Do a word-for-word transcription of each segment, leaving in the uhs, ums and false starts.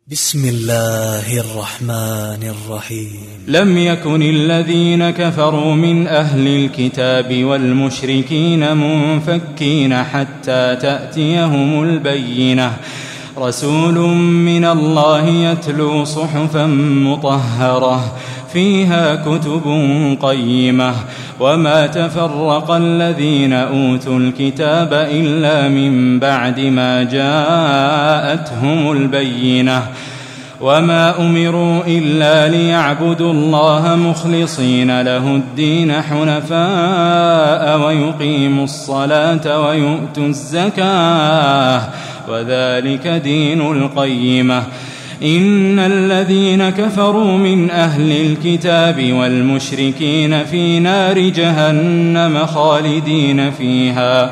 بسم الله الرحمن الرحيم. لم يكن الذين كفروا من أهل الكتاب والمشركين منفكين حتى تأتيهم البينة، رسول من الله يتلو صحفا مطهرة فيها كتب قيمة، وما تفرق الذين أوتوا الكتاب إلا من بعد ما جاءتهم البينة، وما أمروا إلا ليعبدوا الله مخلصين له الدين حنفاء ويقيموا الصلاة ويؤتوا الزكاة وذلك دين القيمة. إن الذين كفروا من أهل الكتاب والمشركين في نار جهنم خالدين فيها،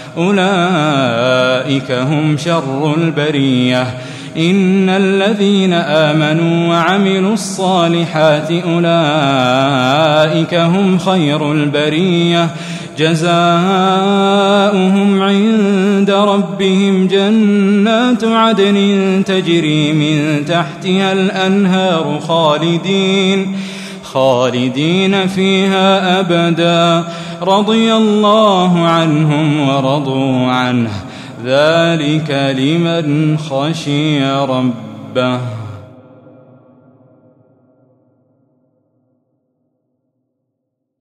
أولئك هم شر البرية. إن الذين آمنوا وعملوا الصالحات أولئك هم خير البرية، جزاؤهم عند ربهم جنات عدن تجري من تحتها الأنهار خالدين خالدين فيها أبدا، رضي الله عنهم ورضوا عنه، ذلك لمن خشي ربه.